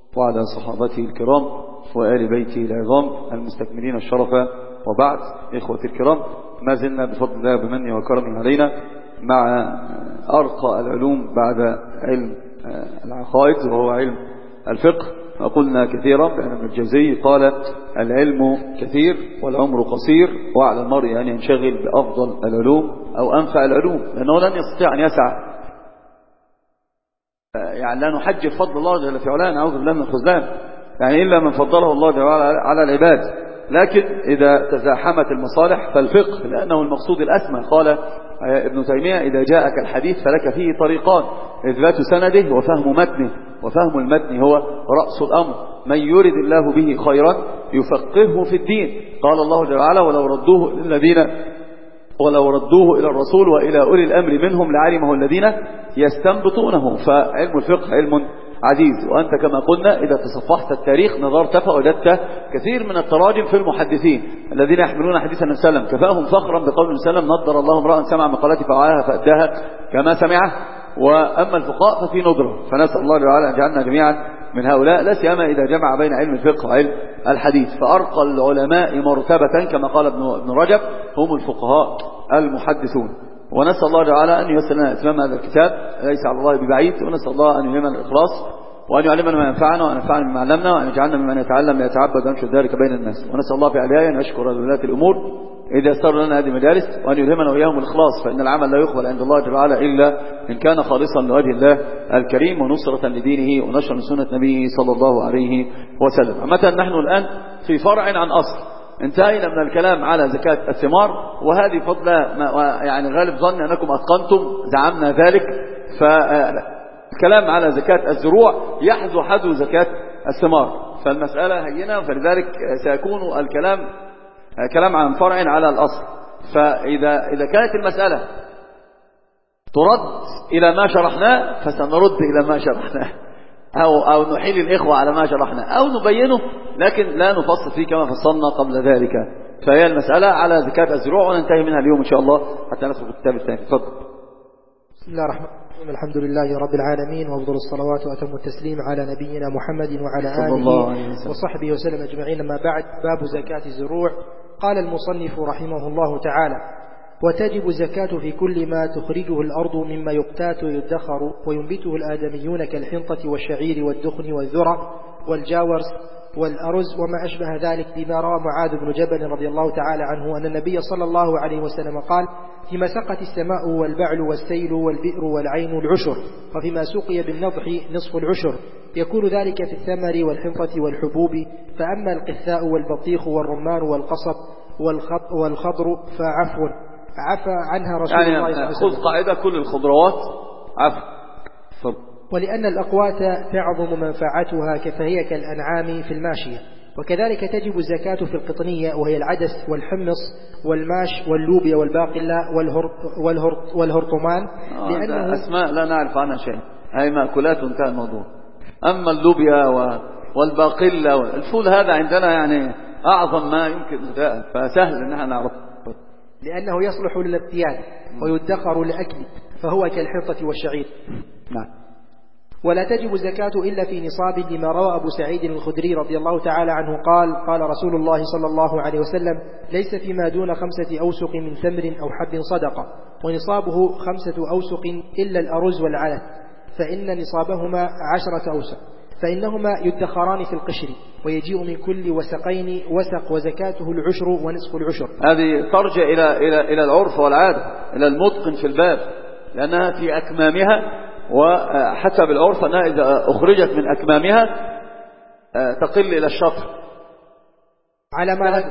وعلى صحابته الكرام وآل بيته العظام المستكملين الشرف، وبعد. إخوة الكرام، ما زلنا بفضل الله بمنه وكرمه علينا مع أرقى العلوم بعد علم العقائد وهو علم الفقه. وقلنا كثيرا بأن ابن الجوزي قال: العلم كثير والعمر قصير، وعلى المرء أن ينشغل بأفضل العلوم أو أنفع العلوم، لأنه لن يستطيع أن يسعى، يعني لا نحجر فضل الله جل في علاه، نعوذ بالله من الخذلان، يعني إلا من فضله الله جل على العباد. لكن إذا تزاحمت المصالح فالفقه، لأنه المقصود الأسمى. قال ابن تيمية: إذا جاءك الحديث فلك فيه طريقان: إثبات سنده وفهم متنه، وفهم المتن هو رأس الأمر. من يرد الله به خيرا يفقهه في الدين. قال الله جل وعلا: ولو ردوه إلى الرسول وإلى أولي الأمر منهم لعلمه الذين يستنبطونه. فعلم الفقه علم عزيز. وأنت كما قلنا إذا تصفحت التاريخ نظرت فوجدت كثير من التراجم في المحدثين الذين يحملون حديث النبي صلى الله عليه وسلم، كفاهم فخرا بقول النبي صلى الله عليه وسلم: نضر الله امرأ سمع مقالتي فوعاها فأداها كما سمعه. وأما الفقهاء ففي ندرة، فنسأل الله تعالى أن يجعلنا جميعا من هؤلاء، لا سيما إذا جمع بين علم الفقه وعلم الحديث. فأرقى العلماء مرتبة كما قال ابن رجب هم الفقهاء المحدثون. ونسأل الله تعالى أن ييسر لنا إتمام هذا الكتاب، ليس على الله ببعيد. ونسأل الله أن يلهمنا الإخلاص، وأن يعلمنا ما ينفعنا، وأن ينفعنا بما علمنا، وأن يجعلنا ممن يتعلم ليتعبد وينشر ذلك بين الناس. ونسأل الله في عليها أن يشكر ولاة الأمور إذا يسر لنا هذه المجالس، وأن يلهمنا وإياهم الإخلاص، فإن العمل لا يقبل عند الله جل وعلا إلا إن كان خالصا لوجه الله الكريم، ونصرة لدينه، ونشر سنة نبيه صلى الله عليه وسلم. عامة نحن الآن في فرع عن أصل. انتهينا من الكلام على زكاة الثمار، وهذه فضلة يعني غالب ظني أنكم أتقنتم، زعمنا ذلك. فالكلام على زكاة الزروع يحذو حذو زكاة الثمار، فالمسألة هينة، فلذلك سيكون الكلام كلام عن فرع على الأصل. فإذا كانت المسألة ترد إلى ما شرحناه فسنرد إلى ما شرحناه، أو نحيل الإخوة على ما شرحناه، أو نبينه لكن لا نفصل فيه كما فصلنا قبل ذلك. فهي المسألة على زكاة الزروع، وننتهي منها اليوم إن شاء الله حتى ندخل في الكتاب الثاني. تفضل. بسم الله الرحمن الرحيم. الحمد لله رب العالمين، وأفضل الصلوات وأتم التسليم على نبينا محمد وعلى آله وصحبه وسلم أجمعين. ما بعد، باب زكاة الزروع. قال المصنف رحمه الله تعالى: وتجب زكاة في كل ما تخرجه الأرض مما يقتات ويدخر وينبته الآدميون كالحنطة والشعير والدخن والذرة والجاورس والأرز وما أشبه ذلك، بما روى معاذ بن جبل رضي الله تعالى عنه أن النبي صلى الله عليه وسلم قال: فيما سقت السماء والبعل والسيل والبئر والعين العشر، وفيما سقي بالنضح نصف العشر، يكون ذلك في الثمر والحنطة والحبوب. فأما القثاء والبطيخ والرمان والقصب والخضر عفى عنها رسول الله صلى الله عليه وسلم. خذ قاعدة: كل الخضروات عفى. ولأن الأقوات تعظم منفعتها فهي كالأنعام في الماشية. وكذلك تجب الزكاة في القطنية، وهي العدس والحمص والماش واللوبيا والباقلة والهرطمان، لأنه أسماء لا نعرف عنها شيء، هاي مأكولات وانتهى الموضوع. أما اللوبيا والباقلة والفول هذا عندنا يعني أعظم ما يمكن غذاء، فسهل أنها نعرف، لأنه يصلح للابتياد ويدخر لأكل، فهو كالحنطة والشعير. نعم. ولا تجب الزكاة إلا في نصاب، لما روى أبو سعيد الخدري رضي الله تعالى عنه قال: قال رسول الله صلى الله عليه وسلم: ليس فيما دون 5 أوسق من تمر أو حب صدقة، ونصابه 5 أوسق إلا الأرز والعلف، فإن نصابهما 10 أوسق، فإنهما يدخران في القشر، ويجيء من كل وسقين وسق، وزكاته العشر ونصف العشر. هذه ترجع إلى العرف والعادة، إلى المتقن في الباب، لأنها في أكمامها، وحسب العرف أنها إذا أخرجت من أكمامها تقل إلى الشطر. على ما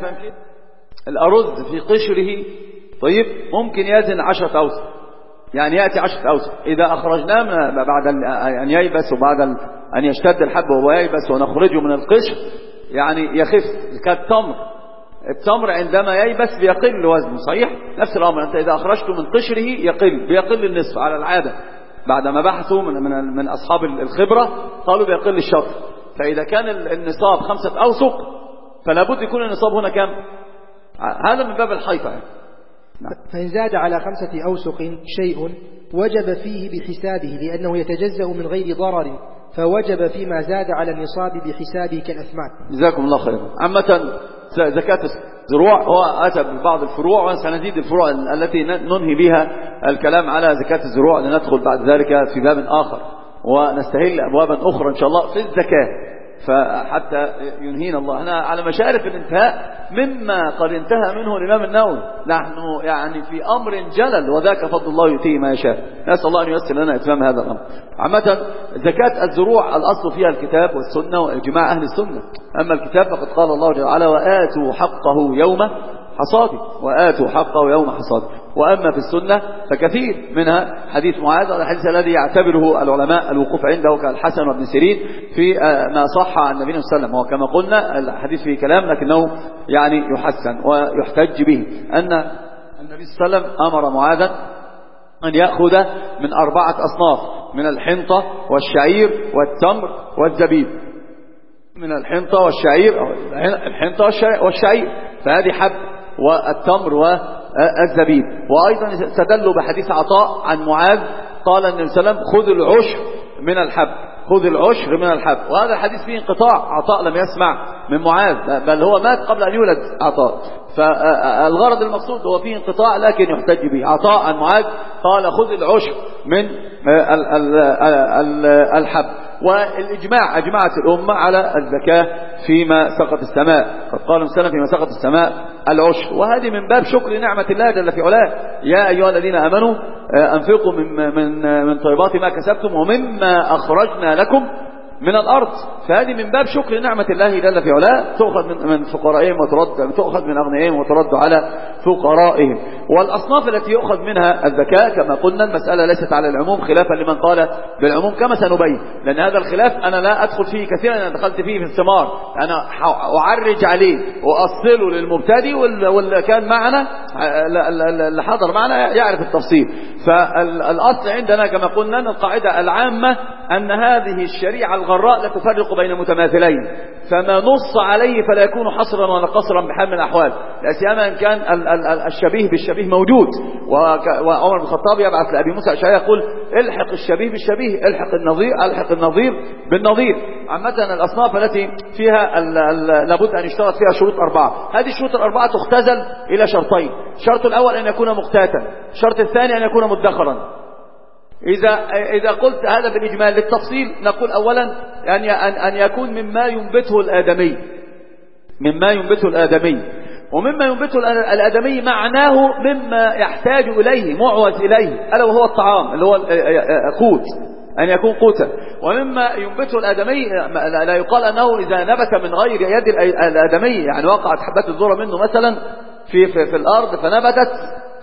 الأرز في قشره طيب ممكن يزن 10 أوسق، يعني يأتي 10 أوسق. إذا أخرجناه بعد أن ييبس، وبعد أن يشتد الحب وهو ييبس ونخرجه من القشر، يعني يخف كالتمر. التمر عندما ييبس بيقل وزنه، صحيح؟ نفس الأمر، أنت إذا أخرجته من قشره بيقل النصف على العادة. بعدما بحثوا من أصحاب الخبرة قالوا بيقل الشطر. فإذا كان النصاب 5 أوسق فلا بد يكون النصاب هنا كم؟ هذا من باب الحيطة يعني. فإن زاد على 5 أوسق شيء وجب فيه بحسابه، لأنه يتجزأ من غير ضرر، فوجب فيما زاد على النصاب بحسابه كالأثمان. جزاكم الله خيرا. عامة زكاة الزروع هو أتى ببعض الفروع، وسنزيد الفروع التي ننهي بها الكلام على زكاة الزروع، لندخل بعد ذلك في باب آخر ونستهل أبوابا أخرى إن شاء الله في الزكاة، فحتى ينهينا الله. هنا على مشارف الانتهاء مما قد انتهى منه الإمام النووي، نحن يعني في أمر جلل، وذاك فضل الله يؤتيه ما يشاء، نسأل الله أن ييسر لنا إتمام هذا الأمر. عامة زكاة الزروع الأصل فيها الكتاب والسنة وإجماع أهل السنة. أما الكتاب فقد قال الله جل وعلا وآتوا حقه يوم حصاده، وآتوا حقه يوم حصاده. وأما في السنة فكثير منها حديث معاذ، الحديث الذي يعتبره العلماء الوقوف عنده كالحسن وابن سيرين في ما صح عن النبي صلى الله عليه وسلم. وكما قلنا الحديث فيه كلام لكنه يعني يحسن ويحتج به، أن النبي صلى الله عليه وسلم أمر معاذا أن يأخذ من 4 أصناف، من الحنطة والشعير والتمر والزبيب. من الحنطة والشعير، الحنطة والشعير فهذه حب، والتمر والزبيب. وأيضا استدلوا بحديث عطاء عن معاذ قال النبي صلى الله عليه وسلم خذ العشر من الحب، خذ العشر من الحب. وهذا الحديث فيه انقطاع، عطاء لم يسمع من معاذ، بل هو مات قبل أن يولد عطاء، فالغرض المقصود هو فيه انقطاع لكن يحتج به. عطاء عن معاذ قال خذ العشر من الحب. والإجماع أجمعت الأمة على الزكاة فيما سقط السماء، قد قال السلام فيما سقط السماء العشر. وهذه من باب شكر نعمة الله جل في علاه. يا أيها الذين آمنوا أنفقوا من طيبات ما كسبتم ومما أخرجنا لكم من الأرض. فهذه من باب شكر نعمة الله جل في علاه، تؤخذ من فقرائهم وترد، تؤخذ من أغنيائهم وترد على فقرائهم. والأصناف التي يؤخذ منها الزكاة كما قلنا المسألة ليست على العموم، خلافا لمن قال بالعموم كما سنبين، لأن هذا الخلاف أنا لا أدخل فيه كثيرا، أنا دخلت فيه في الثمار، أنا أعرج عليه وأصله للمبتدئ، واللي كان معنا اللي حضر معنا يعرف التفصيل. فالأصل عندنا كما قلنا القاعدة العامة أن هذه الشريعة الغراء لا تفرق بين متماثلين، فما نص عليه فلا يكون حصرا ولا قصرا بحال من الأحوال، لا سيما إن كان الشبيه بالشبيه موجود. وعمر بن الخطاب يبعث لأبي موسى الأشعري يقول الحق الشبيه بالشبيه، الحق النظير بالنظير. عامة الأصناف التي فيها لابد أن يشترط فيها شروط 4، هذه الشروط 4 تختزل إلى شرطين: الشرط الأول أن يكون مقتاتا، الشرط الثاني أن يكون مدخرا. إذا قلت هذا بالإجمال، للتفصيل نقول أولا أن يكون مما ينبته الآدمي، ومما ينبته الآدمي معناه مما يحتاج إليه معوز إليه، ألا وهو الطعام اللي هو قوت، أن يكون قوتا. ومما ينبته الآدمي لا يقال أنه إذا نبت من غير يد الآدمي، يعني وقعت حبات الذرة منه مثلا في الأرض فنبتت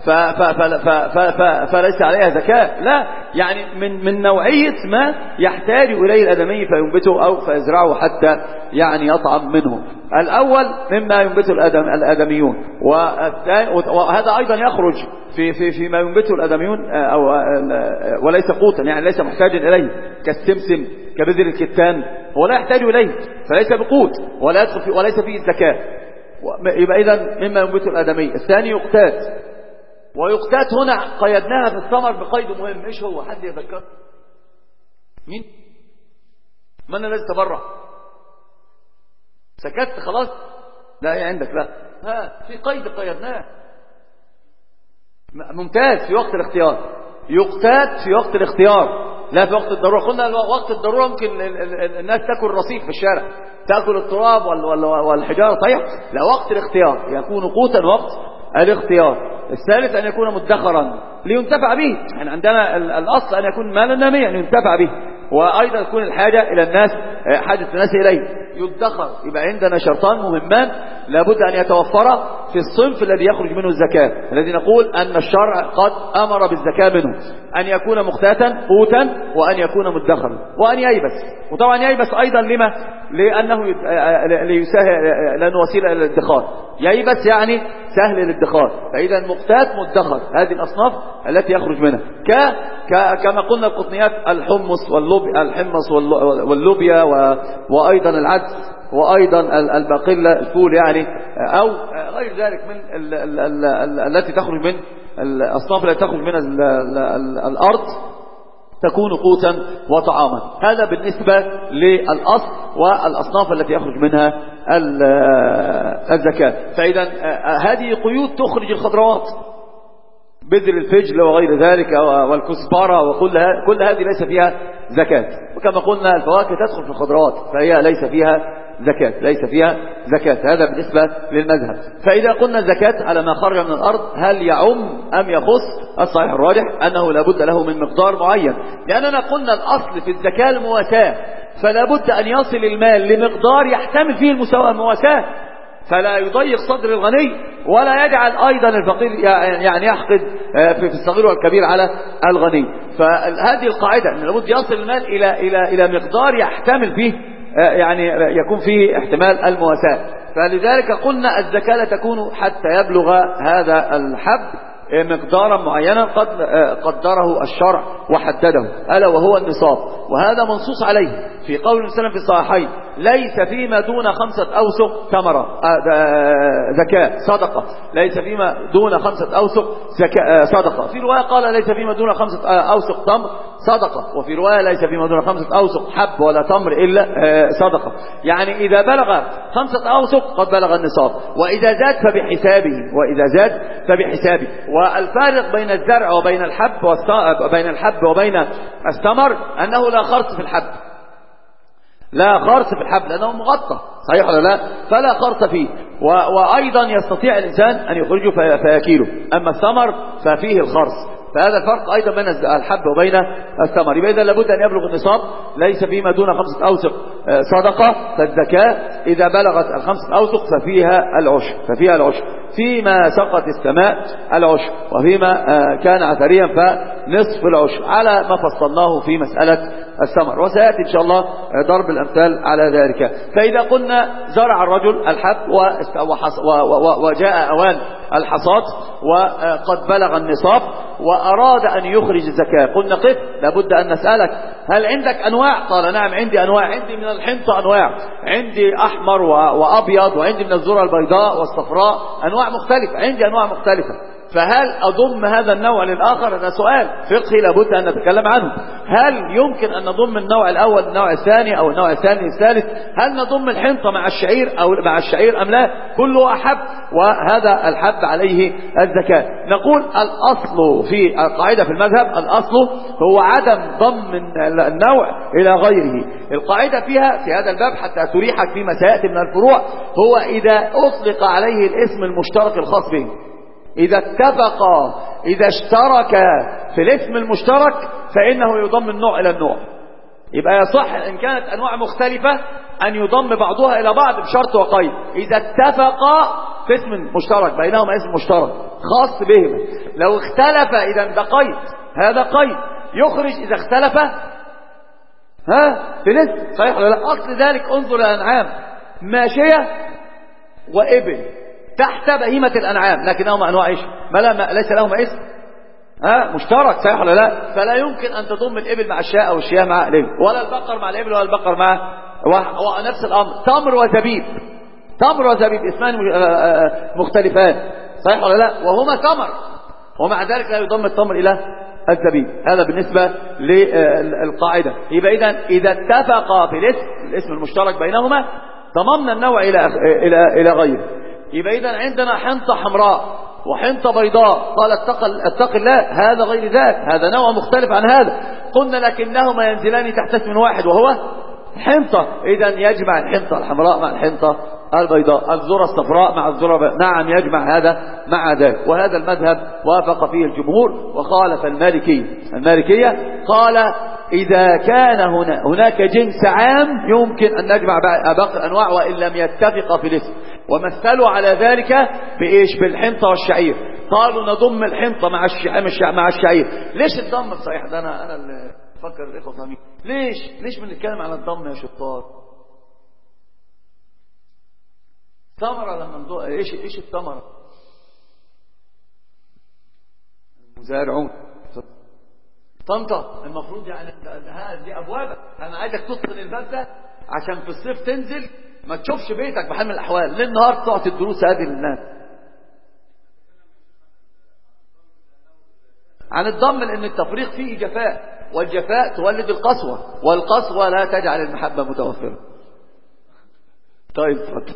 فليس عليها زكاة، لا، يعني من نوعية ما يحتاج إليه الآدمي فينبته أو فيزرعه حتى يعني يطعم منه. الأول مما ينبته الآدميون، وهذا أيضا يخرج فيما ينبته الآدميون وليس قوتا، يعني ليس محتاجا إليه، كالسمسم كبذر الكتان، هو لا يحتاج إليه فليس بقوت وليس فيه الزكاة. يبقى إذن مما ينبته الآدمي. الثاني يقتات، ويقتات هنا قيدناها في الثمر بقيد مهم. ايش هو؟ حد يذكر؟ مين؟ من الذي تبرع؟ سكت خلاص؟ لا هي عندك، لا في قيد قيدناه. ممتاز. في وقت الاختيار يقتات، في وقت الاختيار لا في وقت الضرورة. قلنا وقت الضرورة ممكن الناس تأكل رصيف في الشارع، تأكل التراب والحجارة طيح. لا، وقت الاختيار يكون قوتا وقت الاختيار. الثالث أن يكون مدخرا لينتفع به، يعني عندنا الأصل أن يكون مالا ناميا ينتفع به، وأيضا تكون الحاجة إلى الناس، حاجة الناس إليه يدخر. يبقى عندنا شرطان مهمان لابد أن يتوفر في الصنف الذي يخرج منه الزكاة، الذي نقول أن الشرع قد أمر بالزكاة منه: أن يكون مختاتا قوتا، وأن يكون مدخرا، وأن ييبس. وطبعا ييبس أيضا لما؟ لأنه لأنه وسيلة إلى الادخار. ييبس يعني سهل الادخار، فإذا مقتات مدخر. هذه الأصناف التي يخرج منها كما قلنا القطنيات: الحمص واللوبيا وأيضا العدس وأيضا الباقلة، الفول يعني، أو غير ذلك من التي تخرج من الأصناف التي تخرج من الأرض. تكون قوتا وطعاما. هذا بالنسبة للأصل والأصناف التي يخرج منها الزكاة. فإذا هذه قيود تخرج الخضروات، بذر الفجل وغير ذلك والكزبرة كل هذه ليس فيها زكاة. وكما قلنا الفواكه تدخل في الخضروات فهي ليس فيها زكاة. هذا بالنسبة للمذهب. فإذا قلنا الزكاة على ما خرج من الأرض هل يعم أم يخص؟ الصحيح الراجح أنه لابد له من مقدار معين، لأننا قلنا الأصل في الزكاة المواساة، فلا بد أن يصل المال لمقدار يحتمل فيه المواساة، فلا يضيق صدر الغني ولا يجعل أيضا الفقير يعني يحقد في الصغير والكبير على الغني. فهذه القاعدة أن لابد يصل المال إلى مقدار يحتمل فيه يعني يكون فيه احتمال المواساة. فلذلك قلنا الزكاة لا تكون حتى يبلغ هذا الحب مقدارا معينا قد قدره الشرع وحدده، ألا وهو النصاب. وهذا منصوص عليه في قول النبي في الصحيحين: ليس فيما دون 5 أوسق ثمرة زكاة صدقة، ليس فيما دون 5 أوسق صدقة. في رواية قال ليس فيما دون 5 أوسق تمر صدقة، وفي رواية ليس فيما دون 5 أوسق حب ولا تمر إلا صدقة. يعني إذا بلغ 5 أوسق قد بلغ النصاب، وإذا زاد فبحسابه. والفارق بين الزرع وبين الحب وبين الثمر أنه لا خرص في الحب، لأنه مغطى، صحيح ولا لا؟ فلا خرص فيه، وأيضا يستطيع الإنسان أن يخرجه فيأكله. أما الثمر ففيه الخرص. فهذا الفرق أيضا بين الحب وبين الثمر. يبقى إذا لابد أن يبلغ النصاب. ليس فيما دون 5 أوسق صدقة، فالزكاة إذا بلغت 5 أوسق ففيها العشر. فيما سقط السماء العشر، وفيما كان عثريا فنصف العشر، على ما فصلناه في مسألة الثمر، وسيأتي إن شاء الله ضرب الأمثال على ذلك. فإذا قلنا زرع الرجل الحب وجاء أوان الحصاد وقد بلغ النصاب وأراد أن يخرج الزكاة، قلنا قف لابد أن نسألك: هل عندك أنواع؟ قال: نعم عندي أنواع، عندي من الحنطة أنواع، عندي أحمر وأبيض، وعندي من الذرة البيضاء والصفراء، أنواع مختلفة، عندي أنواع مختلفة. فهل أضم هذا النوع للآخر؟ هذا سؤال فقهي لابد أن نتكلم عنه. هل يمكن أن نضم النوع الأول النوع الثاني، أو النوع الثاني الثالث؟ هل نضم الحنطة مع الشعير أو مع الشعير أم لا؟ كله أحب، وهذا الحب عليه الزكاة. نقول الأصل في القاعدة في المذهب، الأصل هو عدم ضم النوع إلى غيره. القاعدة فيها في هذا الباب حتى تريحك فيما سيأتي من الفروع، هو إذا أطلق عليه الاسم المشترك الخاص به، إذا اشترك في الاسم المشترك فإنه يضم النوع إلى النوع. يبقى يصح إن كانت أنواع مختلفة أن يضم بعضها إلى بعض بشرط وقيد: إذا اتفقا في اسم مشترك، بينهما اسم مشترك خاص بهما. لو اختلف إذا ده قيد، هذا قيد يخرج إذا اختلف في الاسم، صحيح ولا لا؟ أصل ذلك انظر الأنعام ماشية وإبل تحت بهيمة الأنعام، لكنهما أنواع إيش؟ ليس لهما اسم مشترك، صحيح ولا لا؟ فلا يمكن أن تضم الإبل مع الشاة أو الشياه مع الإبل، ولا البقر مع الإبل ولا البقر مع ونفس الأمر. تمر وزبيب اسمان مختلفان، صحيح ولا لا؟ وهما تمر، ومع ذلك لا يضم التمر إلى الزبيب. هذا بالنسبة للقاعدة. يبقى إذا اتفقا في الاسم المشترك بينهما ضممنا النوع إلى غيره. يبقى إذا عندنا حنطة حمراء وحنطة بيضاء، قال اتق الله، هذا غير ذاك، هذا نوع مختلف عن هذا. قلنا لكنهما ينزلان تحت اسم واحد وهو حنطة. إذا يجمع الحنطة الحمراء مع الحنطة البيضاء، الذرة الصفراء مع الذرة نعم يجمع هذا مع ذاك. وهذا المذهب وافق فيه الجمهور وخالف المالكية قال: إذا كان هناك جنس عام يمكن أن نجمع باقي الأنواع وإن لم يتفق في الاسم. ومثلوا على ذلك بإيش؟ بالحنطة والشعير. قالوا نضم الحنطة مع الشعير. ليش الضم؟ صحيح ده أنا اللي فكر الإخوة فاهمين. ليش بنتكلم عن الضم يا شطار؟ ثمرة لما نضم إيش الثمرة؟ المزارعون طنطا المفروض يعني هذه أبوابك. أنا عايزك تدخل الباب ده عشان في الصيف تنزل ما تشوفش بيتك بحال من الأحوال، ليل نهار تعطي الدروس هذه للناس عن الضم، لأن التفريق فيه جفاء. والجفاء تولد القسوة، والقسوة لا تجعل المحبة متوفرة. طيب اتفضل.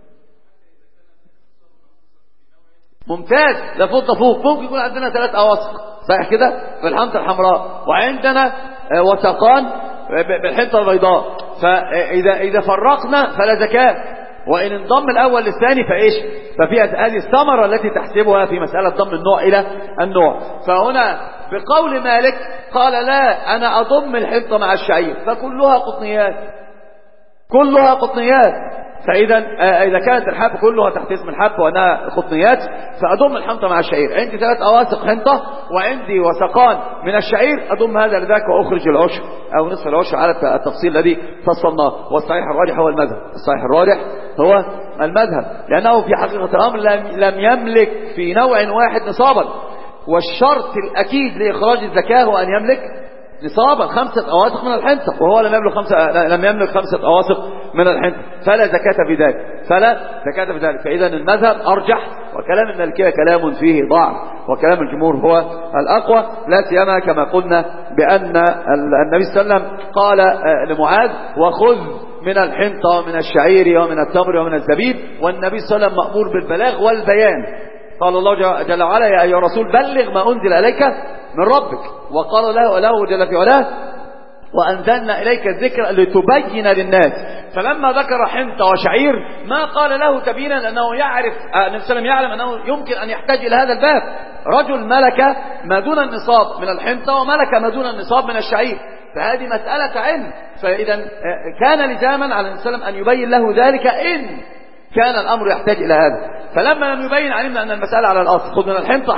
ممتاز، لفوق فوق. ممكن يكون عندنا 3 أواسق صحيح كده في الحنطة الحمراء، وعندنا وثقان بالحنطة البيضاء، فإذا فرقنا فلا زكاة، وإن انضم الأول للثاني فإيش؟ ففيها هذه الثمرة التي تحسبها في مسألة ضم النوع إلى النوع. فهنا بقول مالك قال لا، أنا أضم الحنطة مع الشعير فكلها قطنيات، كلها قطنيات. إذا كانت الحب كلها تحت اسم الحب وأنها قطنيات فأضم الحنطة مع الشعير. عندي 3 أواسق حنطة وعندي وثقان من الشعير، أضم هذا لذاك وأخرج العشر أو نصف العشر على التفصيل الذي فصلناه. والصحيح الراجح هو المذهب، الصحيح الراجح هو المذهب، لأنه في حقيقة الأمر لم يملك في نوع واحد نصابا، والشرط الأكيد لإخراج الزكاة هو أن يملك نصابا 5 أواسق من الحنطة، وهو لم يملك 5 أواسق من الحنطة، فلا زكاة في ذلك، فإذا المذهب أرجح، وكلام المالكية كلام فيه ضعف، وكلام الجمهور هو الأقوى، لا سيما كما قلنا بأن النبي صلى الله عليه وسلم قال لمعاذ وخذ من الحنطة ومن الشعير ومن التمر ومن الزبيب، والنبي صلى الله عليه وسلم مأمور بالبلاغ والبيان. قال الله جل وعلا يا أيها الرسول بلغ ما أنزل إليك من ربك، وقال له جل في علاه وأنزلنا إليك الذكر لتبين للناس. فلما ذكر حنطة وشعير ما قال له تبينا، لأنه يعرف النبي صلى الله عليه وسلم يعلم أنه يمكن أن يحتاج إلى هذا الباب. رجل ملك ما دون النصاب من الحنطة وملك ما دون النصاب من الشعير، فهذه مسألة علم، فإذا كان لزاما على النبي صلى الله عليه وسلم أن يبين له ذلك إن كان الأمر يحتاج إلى هذا. فلما لم يبين علمنا أن المسألة على الأصل، خذ من الحنطة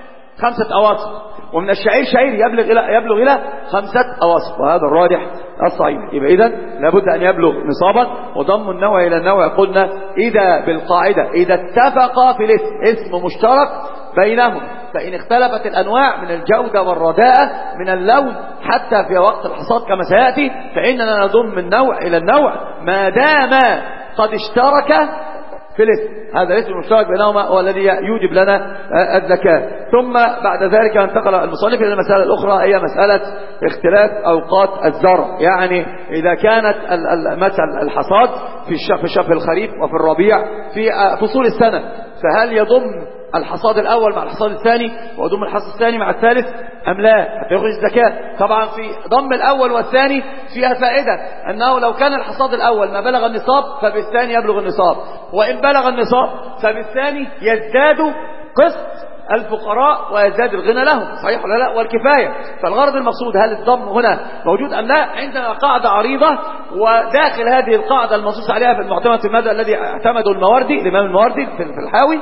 5 أواسق، ومن الشعير شعير يبلغ إلى 5 أواسق، وهذا الراجح الصحيح. يبقى إذن لابد أن يبلغ نصابا. وضم النوع إلى النوع قلنا إذا بالقاعدة إذا اتفق في الاسم اسم مشترك بينهم، فإن اختلفت الأنواع من الجودة والرداءة من اللون حتى في وقت الحصاد كما سيأتي، فإننا نضم النوع إلى النوع ما دام قد اشترك في الاسم. هذا الاسم المشترك بينهما هو الذي يوجب لنا الزكاة. ثم بعد ذلك انتقل المصنف إلى المسألة الأخرى، هي مسألة اختلاف أوقات الزرع. يعني إذا كانت مثل الحصاد في الخريف وفي الربيع في فصول السنة، فهل يضم الحصاد الأول مع الحصاد الثاني ويضم الحصاد الثاني مع الثالث أم لا حتى يخرج الزكاة؟ طبعا في ضم الأول والثاني فيها فائدة، أنه لو كان الحصاد الأول ما بلغ النصاب فبالثاني يبلغ النصاب، وإن بلغ النصاب فبالثاني يزداد قسط الفقراء ويزداد الغنى لهم، صحيح ولا لا؟ والكفاية. فالغرض المقصود هل الضم هنا موجود أم لا؟ عندنا قاعدة عريضة، وداخل هذه القاعدة المنصوص عليها في المعتمد في المذهب الذي اعتمده الإمام الماوردي في الحاوي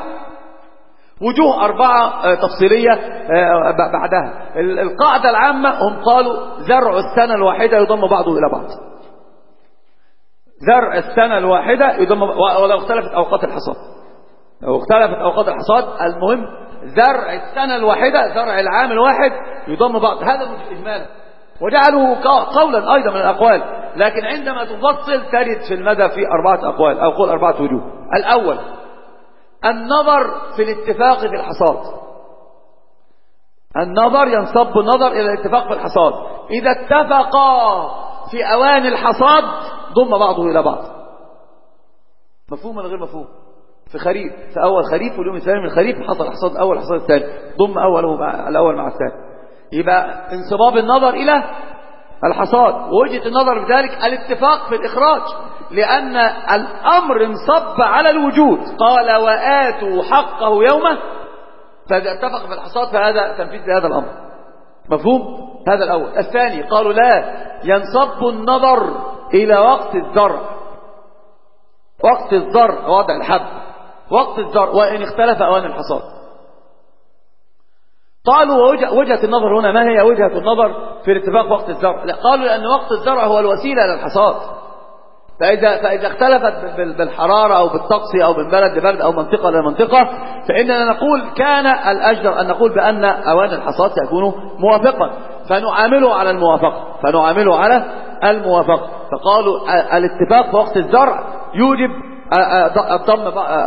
وجوه 4 تفصيلية بعدها. القاعدة العامة هم قالوا زرع السنة الواحدة يضم بعضه إلى بعض، زرع السنة الواحدة يضم، ولو اختلفت أوقات الحصاد، لو اختلفت أوقات الحصاد المهم زرع السنة الواحدة، زرع العام الواحد يضم بعض. هذا إجمالا، وجعله قولا أيضا من الأقوال، لكن عندما تفصل تجد في المذهب في 4 أقوال أو قول 4 وجوه. الأول النظر في الاتفاق في الحصاد، النظر ينصب النظر إلى الاتفاق في الحصاد. إذا اتفقا في أوان الحصاد ضم بعضه إلى بعض. مفهوم ولا غير مفهوم؟ في خريف، في أول خريف واليوم الثاني من الخريف حصل الحصاد الأول الحصاد الثاني، ضم الأول مع الثاني، يبقى انصباب النظر إلى الحصاد. ووجهة النظر بذلك الاتفاق في الإخراج، لأن الأمر انصب على الوجود، قال وآتوا حقه يومه، فإذا اتفق في الحصاد فهذا تنفيذ لهذا الأمر. مفهوم؟ هذا الأول. الثاني قالوا لا، ينصب النظر إلى وقت الزرع، وقت الزرع وضع الحب، وقت الزرع وإن اختلف أوان الحصاد. قالوا وجهة النظر هنا ما هي وجهة النظر في الاتفاق وقت الزرع؟ قالوا لأن وقت الزرع هو الوسيلة للحصاد، فإذا اختلفت بالحرارة أو بالطقس أو من بلد لبلد أو منطقة لمنطقة، فإننا نقول كان الأجدر أن نقول بأن أوان الحصاد سيكون موافقا، فنعامله على الموافقة. فقالوا الاتفاق في وقت الزرع يوجب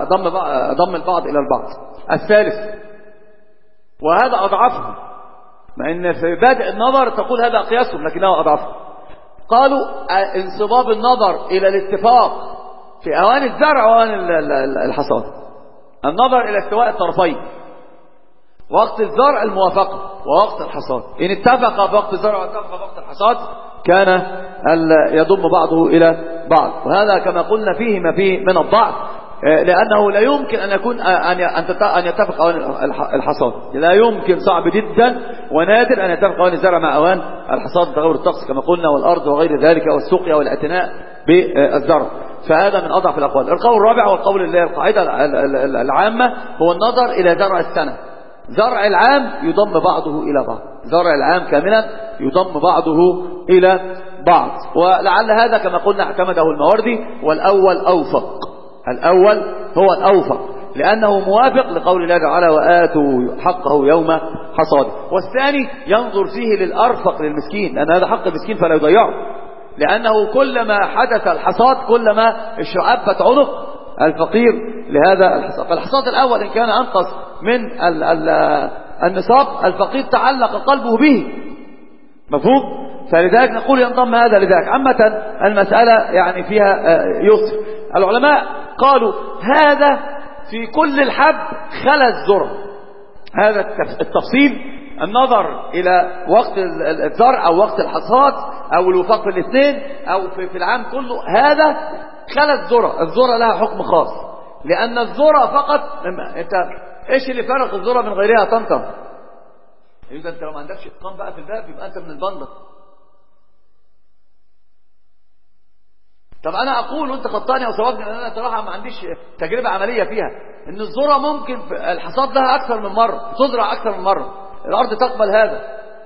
ضم البعض إلى البعض. الثالث وهذا أضعفه، مع ان في بدء النظر تقول هذا قياسهم لكنه أضعف. قالوا انصباب النظر إلى الاتفاق في أوان الزرع وأوان الحصاد، النظر إلى استواء الطرفين، وقت الزرع الموافقة ووقت الحصاد. إن اتفق في وقت الزرع واتفق في وقت الحصاد كان يضم بعضه إلى بعض، وهذا كما قلنا فيه ما فيه من الضعف، لأنه لا يمكن أن يكون أن يتفق أوان الحصاد، لا يمكن، صعب جدا ونادر أن يتفق أوان الزرع مع أوان الحصاد، تغير الطقس كما قلنا والأرض وغير ذلك والسقيا والاعتناء بالزرع، فهذا من أضعف الأقوال. القول الرابع والقول اللي هي القاعدة العامة هو النظر إلى زرع السنة، زرع العام يضم بعضه إلى بعض، زرع العام كاملا يضم بعضه إلى بعض، ولعل هذا كما قلنا اعتمده الماوردي، والأول أوفق، الأول هو الأوفق لأنه موافق لقول الله تعالى وآتوا حقه يوم حصاده، والثاني ينظر فيه للأرفق للمسكين، لأن هذا حق المسكين فلا يضيعه، لأنه كلما حدث الحصاد كلما اشعبت عنق الفقير لهذا الحصاد. فالحصاد الأول إن كان أنقص من النصاب الفقير تعلق قلبه به، مفهوم؟ فلذلك نقول ينضم هذا لذاك. عامة المسألة يعني فيها يسر. العلماء قالوا هذا في كل الحب خلى الذرة، هذا التفصيل، النظر إلى وقت الزرع أو وقت الحصاد أو الوفاق في الاثنين أو في العام كله، هذا خلى الذرة. الذرة لها حكم خاص، لأن الذرة فقط، انت ايش اللي فرق الذرة من غيرها؟ طنطا. إذا انت لو ما عندكش اتقان بقى في الباب يبقى انت من البندر. طب انا اقول وانت خطاني او صوابني، لان انا صراحه ما عنديش تجربه عمليه فيها، ان الذره ممكن الحصاد لها اكثر من مره، تزرع اكثر من مره، الارض تقبل هذا.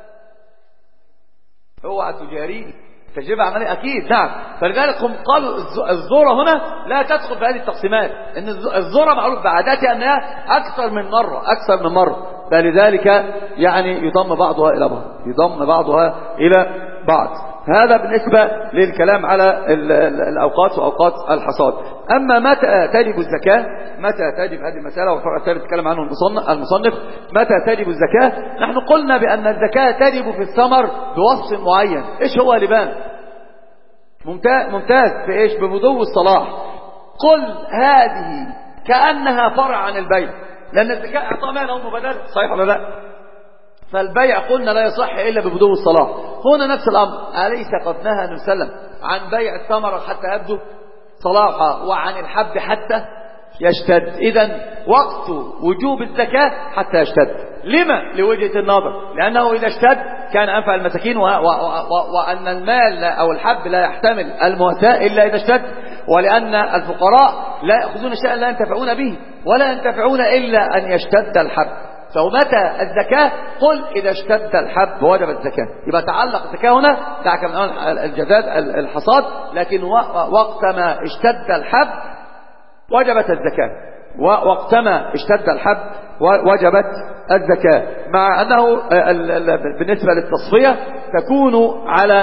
اوعى تجاريني، تجربه عمليه اكيد، نعم. فلذلك هم قالوا الذره هنا لا تدخل في هذه التقسيمات، ان الذره معروف بعاداتها انها اكثر من مره، اكثر من مره، فلذلك يعني يضم بعضها الى بعض، يضم بعضها الى بعض. هذا بالنسبة للكلام على الأوقات وأوقات الحصاد. أما متى تجب الزكاة، متى تجب هذه المسألة والفرع الثالث تكلم عنه المصنف، متى تجب الزكاة؟ نحن قلنا بأن الزكاة تجب في الثمر بوصف معين. إيش هو لبان؟ ممتاز في إيش؟ ببدو الصلاح. قل هذه كأنها فرع عن البيع، لأن الزكاة إعطاء مال أو مبادلة، صحيح ولا لا؟ فالبيع قلنا لا يصح إلا ببدو الصلاح. هنا نفس الأمر، أليس قد نهى النبي صلى الله عليه وسلم عن بيع الثمرة حتى يبدو صلاحها وعن الحب حتى يشتد؟ إذن وقت وجوب الزكاة حتى يشتد. لما؟ لوجهة النظر، لأنه إذا اشتد كان أنفع المساكين، وأن المال أو الحب لا يحتمل المواساة إلا إذا اشتد، ولأن الفقراء لا يأخذون شيئا لا ينتفعون به ولا ينتفعون إلا أن يشتد الحب. فمتى الزكاة؟ قل إذا اشتد الحب وجب الزكاة. يبقى تعلق الزكاة هنا دعك من الجداد الحصاد، لكن وقت ما اشتد الحب وجبت الزكاة، ووقتما اشتد الحب وجبت الزكاة، مع أنه بالنسبة للتصفية تكون على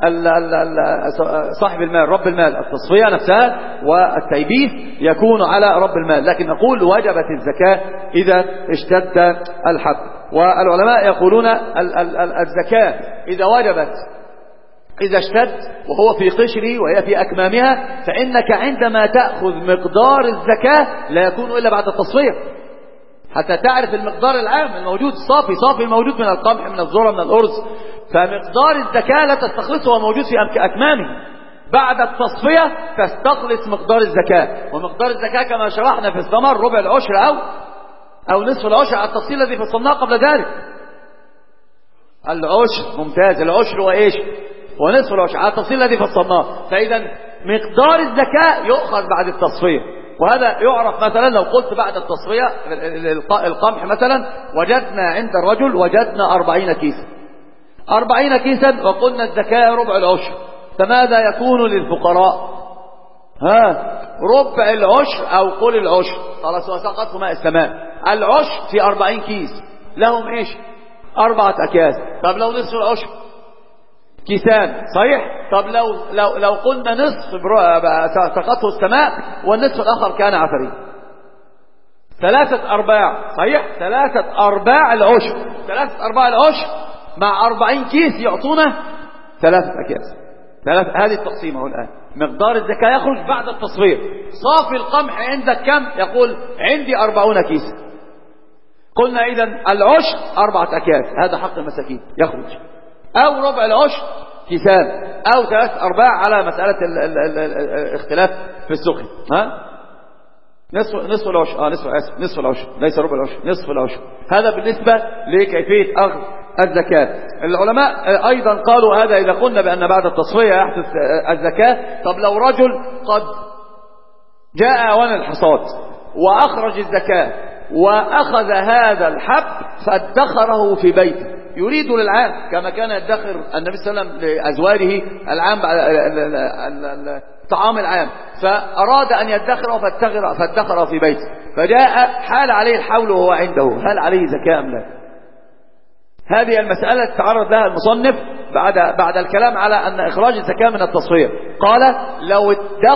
صاحب المال رب المال، التصفية نفسها والتيبيس يكون على رب المال، لكن نقول وجبت الزكاة إذا اشتد الحب. والعلماء يقولون الزكاة إذا وجبت إذا اشتد وهو في قشره وهي في أكمامها، فإنك عندما تأخذ مقدار الزكاة لا يكون إلا بعد التصفية، حتى تعرف المقدار العام الموجود، صافي الموجود من القمح من الذرة من الأرز، فمقدار الزكاة لا تستخلصه وموجود في أكمامه. بعد التصفية تستخلص مقدار الزكاة، ومقدار الزكاة كما شرحنا في الثمر ربع العشر أو نصف العشر على التفصيل الذي فصلناه قبل ذلك. العشر، ممتاز، العشر وإيش؟ ونصف العشر على التفصيل الذي فصلناه. فإذا مقدار الزكاة يؤخذ بعد التصفية، وهذا يعرف مثلا لو قلت بعد التصفية القمح مثلا وجدنا عند الرجل 40 كيسا، 40 كيسا، وقلنا الزكاة ربع العشر، فماذا يكون للفقراء؟ ربع العشر أو قل العشر، خلاص وسقطه ماء السماء. العشر في 40 كيس لهم إيش؟ 4 أكياس. طب لو نصف العشر كيسان، صحيح؟ طب لو قلنا نصف سقطه السماء والنصف الآخر كان عفري، 3 أرباع، صحيح؟ 3 أرباع العشر، 3 أرباع العشر مع 40 كيس يعطونا 3 أكياس. هذه التقسيمة الآن. مقدار الزكاة يخرج بعد التصفية. صافي القمح عندك كم؟ يقول عندي 40 كيس. قلنا إذن العشر 4 أكياس، هذا حق المساكين يخرج، أو ربع العشر كيسان، أو 3/4 على مسألة الاختلاف في السقي. نصف العشر، نصف العشر، ليس ربع العشر، نصف العشر. هذا بالنسبة لكيفية أخذ الزكاة. العلماء أيضا قالوا هذا إذا قلنا بأن بعد التصفية يحدث الزكاة. طب لو رجل قد جاء أوان الحصاد وأخرج الزكاة وأخذ هذا الحب فادخره في بيته يريد للعام، كما كان يدخر النبي صلى الله عليه وسلم لأزواجه العام طعام العام، فأراد أن يدخره فادخره في بيته، فجاء حال عليه الحول وهو عنده، هل عليه زكاة أم لا؟ هذه المسألة تعرض لها المصنف بعد الكلام على أن إخراج الزكاة من التصفية. قال لو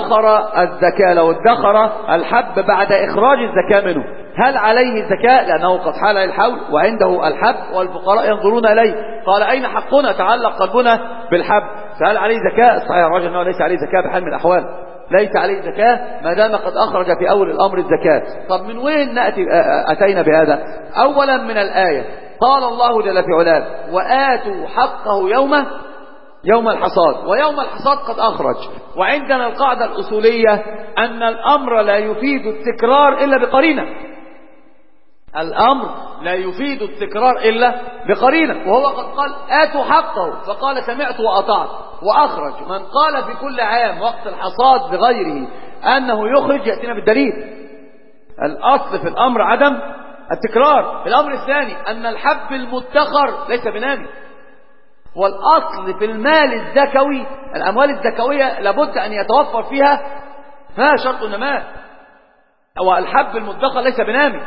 ادخر الحب بعد إخراج الزكاة منه هل عليه الزكاة؟ لأنه قد حال الحول وعنده الحب والفقراء ينظرون إليه. قال أين حقنا؟ تعلق قلبنا بالحب، فهل عليه زكاة؟ صحيح الرجل أنه ليس عليه زكاة بحال من الأحوال، ليس عليه زكاة ما دام قد أخرج في أول الأمر الزكاة. طب من وين أتينا بهذا؟ أولا من الآية، قال الله جل في علاه وآتوا حقه يوم الحصاد، ويوم الحصاد قد أخرج. وعندنا القاعدة الأصولية أن الأمر لا يفيد التكرار إلا بقرينة، الأمر لا يفيد التكرار إلا بقرينة. وهو قد قال آتوا حقه، فقال سمعت وأطعت وأخرج. من قال في كل عام وقت الحصاد بغيره أنه يخرج يأتينا بالدليل. الأصل في الأمر عدم التكرار. الأمر الثاني أن الحب المدخر ليس بنامي، والأصل في المال الزكوي الأموال الزكوية لابد أن يتوفر فيها شرط النماء، والحب المدخر ليس بنامي.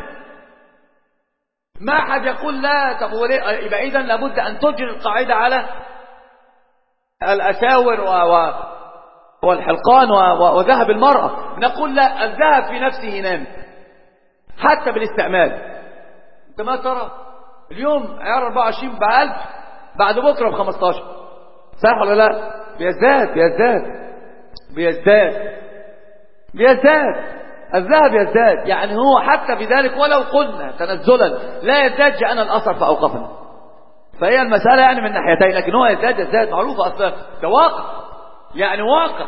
ما حد يقول لا، طب يبقى إذن لابد أن تجري القاعدة على الأساور والحلقان وذهب المرأة. نقول لا، الذهب في نفسه نامي حتى بالاستعمال. انت ما ترى اليوم عيار 24 ب1000، بعد بكرة ب15، صح ولا لا؟ بيزداد الذهب يزداد. يعني هو حتى بذلك ولو قلنا تنزلا لا يزداد جاءنا الأثر فأوقفنا. فهي المسألة يعني من ناحيتين، لكن هو يزداد معروفة أصلا، ده واقع، يعني واقع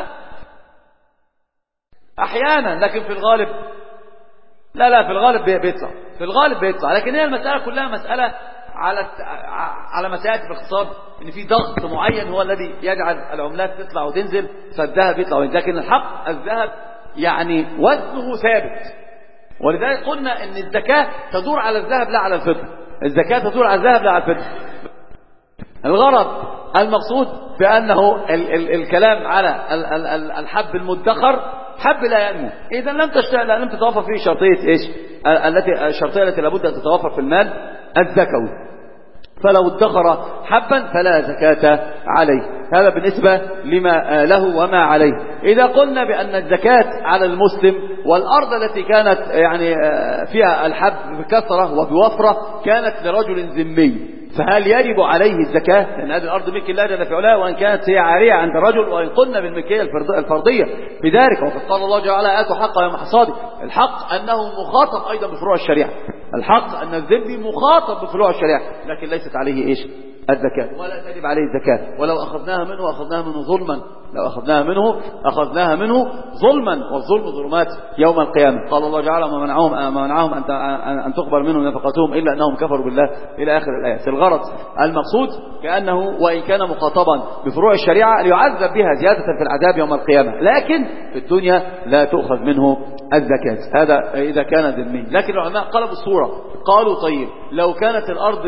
أحيانا، لكن في الغالب لا في الغالب بيطلع. لكن هي المسألة كلها مسألة على ما سيأتي في الاقتصاد، ان في ضغط معين هو الذي يجعل العملات تطلع وتنزل، فالذهب يطلع وينزل. لكن الحق الذهب يعني وزنه ثابت، ولذلك قلنا ان الزكاة تدور على الذهب لا على الفضة. الزكاة تدور على الذهب لا على الفضة. الغرض المقصود بأنه الكلام على الحب المدخر حب لا ينمو. إذا لم تتوفر فيه شرطية إيش؟ الشرطية التي لابد أن تتوفر في المال الزكوي. فلو ادخر حبا فلا زكاة عليه. هذا بالنسبة لما له وما عليه. إذا قلنا بأن الزكاة على المسلم والأرض التي كانت يعني فيها الحب بكثرة وبوفرة كانت لرجل ذمي، فهل يجب عليه الزكاة؟ لأن هذه الأرض ملك الله جل في علاه، وإن كانت هي عارية عند رجل، وإن قلنا بالملكية الفردية بذلك. وقد قال الله جل وعلا آتوا حقه يوم حصاده. الحق أنه مخاطب أيضا بفروع الشريعة، الحق أن الذمي مخاطب بفروع الشريعة، لكن ليست عليه إيش؟ الزكاة، ولا تجب عليه الزكاة. ولو أخذناها منه ظلما، لو أخذناها منه ظلما، والظلم ظلمات يوم القيامة. قال الله تعالى ما منعهم أن تقبل منهم نفقتهم إلا أنهم كفروا بالله، إلى آخر الآية. الغرض المقصود كأنه وإن كان مخاطبا بفروع الشريعة ليعذب بها زيادة في العذاب يوم القيامة، لكن في الدنيا لا تؤخذ منه الزكاة. هذا إذا كان ذمي. لكن العلماء قلبوا الصورة، قالوا طيب لو كانت الأرض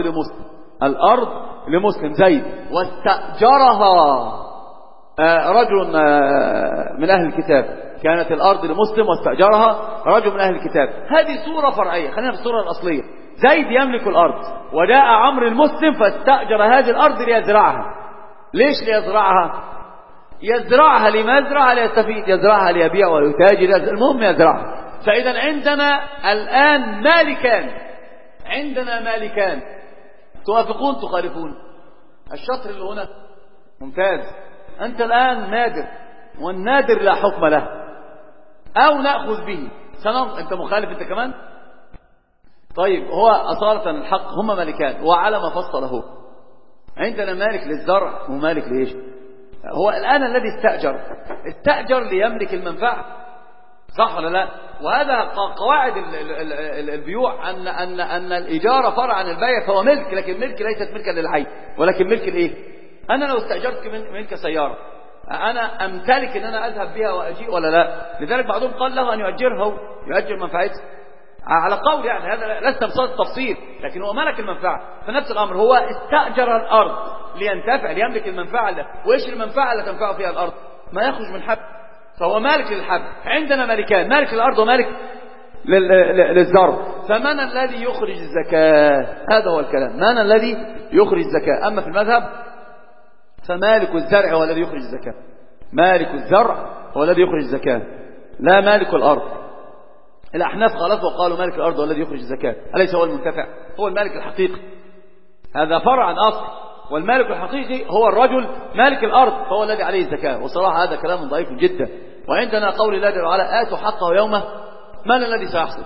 لمسلم زيد واستأجرها رجل من أهل الكتاب، كانت الأرض لمسلم واستأجرها رجل من أهل الكتاب، هذه صورة فرعية. خلينا في الصورة الأصلية. زيد يملك الأرض وجاء عمرو المسلم فاستأجر هذه الأرض ليزرعها. ليش ليزرعها؟ يزرعها لما يزرعها ليستفيد، يزرعها ليبيع ويتاجر، المهم يزرعها. فإذا عندنا الآن مالكان، توافقون تخالفون؟ الشطر اللي هنا ممتاز. أنت الآن نادر، والنادر لا حكم له، أو نأخذ به. أنت مخالف أنت كمان. طيب هو أصالة الحق هما مالكان، وعلى ما فصله عندنا مالك للزرع ومالك لإيش. هو الآن الذي استأجر ليملك المنفعة، صح ولا لا؟ وهذا قواعد البيوع، أن الإجارة فرع عن البيع، فهو ملك، لكن ملك ليست ملكا للعين، ولكن ملك الإيه؟ أنا لو استأجرت منك سيارة، أنا أمتلك أن أنا أذهب بها وأجيء ولا لا؟ لذلك بعضهم قال له أن يؤجرها ويؤجر منفعتها على قول، يعني هذا لست بصدد التفصيل، لكن هو ملك المنفعة. فنفس الأمر، هو استأجر الأرض لينتفع، ليملك المنفعة له. وإيش المنفعة اللي تنفع فيها الأرض؟ ما يخرج من حب، فهو مالك للحب. عندنا مالكان، مالك للأرض ومالك للزرع. فمن الذي يخرج الزكاة؟ هذا هو الكلام، من الذي يخرج الزكاة؟ أما في المذهب فمالك الزرع هو الذي يخرج الزكاة، مالك الزرع هو الذي يخرج الزكاة، لا مالك الأرض. الأحناف خالفوا وقالوا مالك الأرض هو الذي يخرج الزكاة، أليس هو المنتفع؟ هو المالك الحقيقي، هذا فرع عن أصل. والمالك الحقيقي هو الرجل مالك الأرض، فهو الذي عليه الزكاة. وصراحة هذا كلام ضعيف جدا. وعندنا قول الله جل وعلا آتوا حقه يومه. من الذي سيحصل؟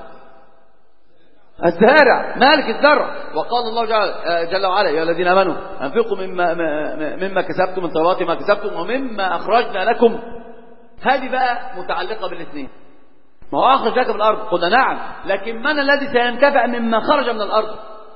الزارع، مالك الزرع. وقال الله جل وعلا يا الذين آمنوا أنفقوا مما كسبتم من طيبات ما كسبتم ومما أخرجنا لكم. هذه بقى متعلقة بالاثنين. ما هو أخرج لك من الأرض، قلنا نعم، لكن من الذي سينتفع مما خرج من الأرض؟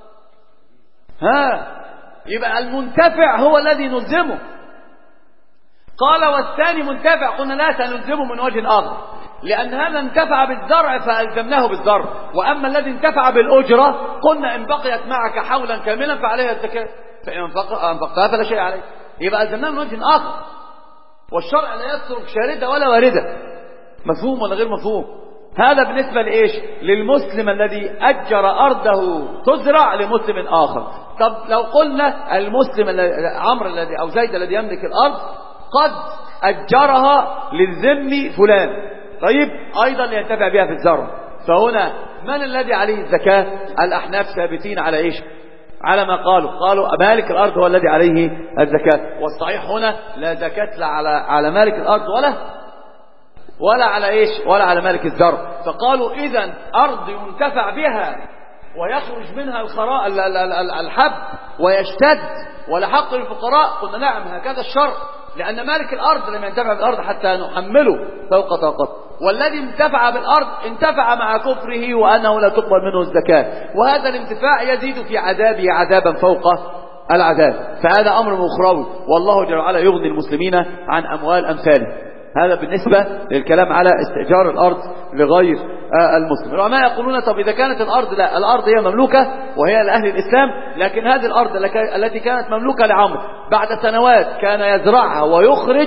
يبقى المنتفع هو الذي نلزمه. قال والثاني منتفع، قلنا لا سنلزمه من وجه آخر، لأن هذا انتفع بالزرع فألزمناه بالزرع. وأما الذي انتفع بالأجرة قلنا إن بقيت معك حولا كاملا فعليها الزكاة، فإن أنفقتها فلا شيء عليه. يبقى ألزمناه من وجه آخر. والشرع لا يترك شاردة ولا واردة. مفهوم ولا غير مفهوم؟ هذا بالنسبة لإيش؟ للمسلم الذي أجر أرضه تزرع لمسلم آخر. طب لو قلنا المسلم عمرو الذي أو زيد الذي يملك الأرض قد أجرها للذم فلان، طيب أيضا ينتفع بها في الزرع، فهنا من الذي عليه الزكاة؟ الأحناف ثابتين على إيش؟ على ما قالوا مالك الأرض هو الذي عليه الزكاة. والصحيح هنا لا زكاة لا على مالك الأرض ولا على إيش؟ ولا على مالك الزرع. فقالوا إذن أرض ينتفع بها ويخرج منها الحب ويشتد ولحق الفقراء، قلنا نعم هكذا الشرع، لأن مالك الأرض لم ينتفع بالأرض حتى نحمله فوق طاقته، والذي انتفع بالأرض انتفع مع كفره وأنه لا تقبل منه الزكاة، وهذا الانتفاع يزيد في عذابه عذابا فوق العذاب. فهذا أمر أخروي، والله جل وعلا يغني المسلمين عن أموال أمثاله. هذا بالنسبة للكلام على استئجار الأرض لغير المسلم. العلماء يقولون طب إذا كانت الأرض، لا، الأرض هي مملوكة وهي لأهل الإسلام، لكن هذه الأرض التي كانت مملوكة لعمرو بعد سنوات كان يزرعها ويخرج